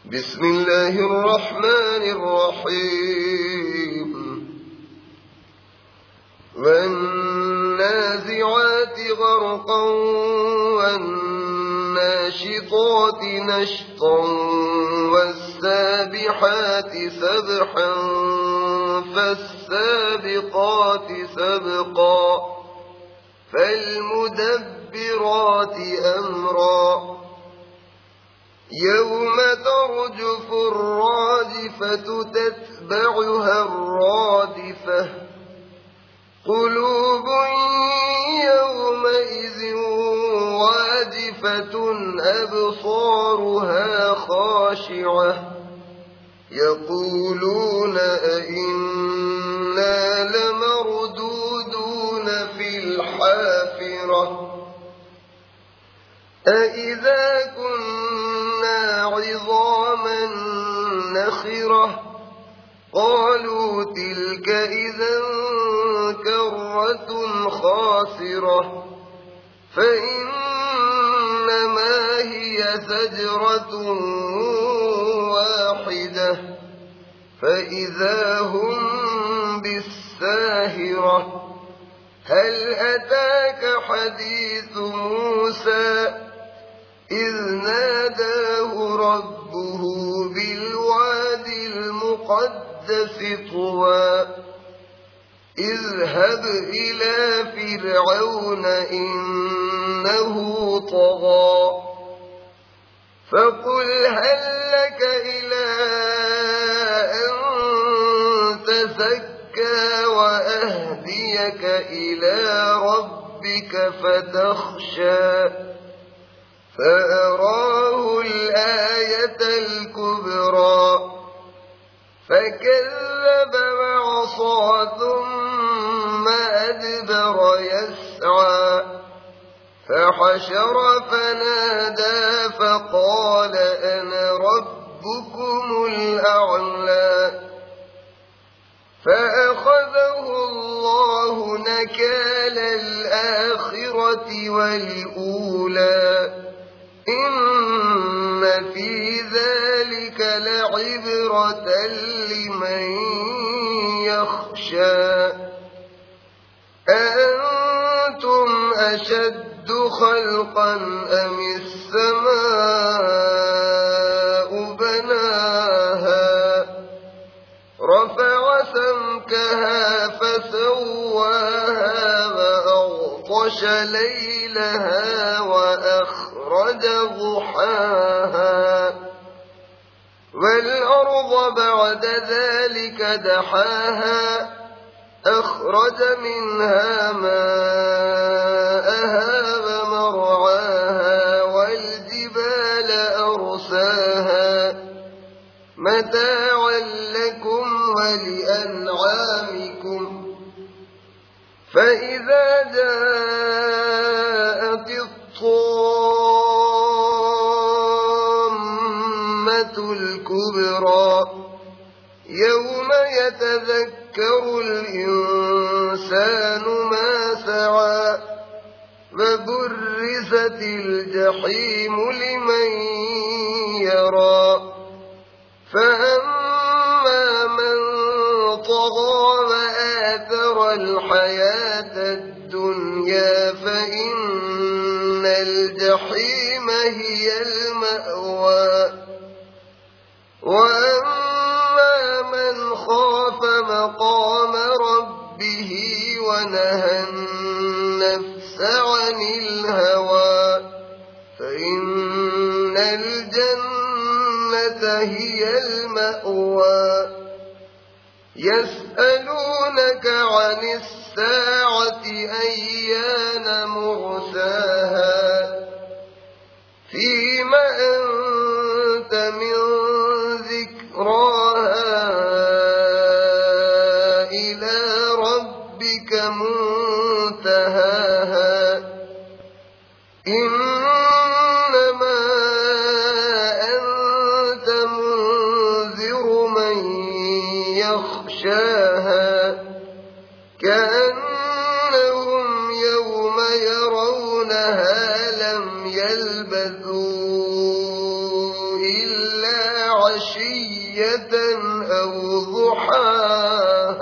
بسم الله الرحمن الرحيم والنازعات غرقا والناشطات نشطا والسابحات سبحا فالسابقات سبقا فالمدبرات أمرا يوم ترجف الراجفة تتبعها الرادفة قلوب يومئذ واجفة أبصارها خاشعة يقولون أئنا لمردودون في الحافرة أئذا كنا عظاما نخرة قالوا تلك إذا كرة خاسرة فإنما هي زجرة واحدة فإذا هم بالساهرة هل أتاك حديث موسى إذ ناداه ربه بالوادي المقدس طوى اذهب إلى فرعون إنه طغى فقل هل لك إلى أن تزكى وأهديك إلى ربك فتخشى فأراه الآية الكبرى فكذب وعصى ثم أدبر يسعى فحشر فنادى فقال أنا ربكم الأعلى فأخذه الله نكال الآخرة والأولى إن في ذلك لعبرة لمن يخشى أأنتم أشد خلقا أم السماء بناها رفع سمكها فسواها وأغطش ليلها وأخرج ضحاها والأرض بعد ذلك دحاها أخرج منها ماءها ومرعاها والجبال أرساها متاعا لكم ولأنعامكم فإذا جاءت الطامة الكبرى يوم يتذكر الإنسان ما سعى وبرزت الجحيم لمن يرى فأما من طغى وآثر الحياة الدنيا فإن الجحيم هي المأوى وأما من خاف مقام ربه ونهى النفس عن الهوى فإن الجنة هي المأوى يسألونك عن الساعة أيان مرساها فيم أنت من ذكراها إلى ربك منتهاها إنما أنت منذر من يخشاها كأنهم يوم يرونها لم يلبثوا إلا عشية أو ضحاها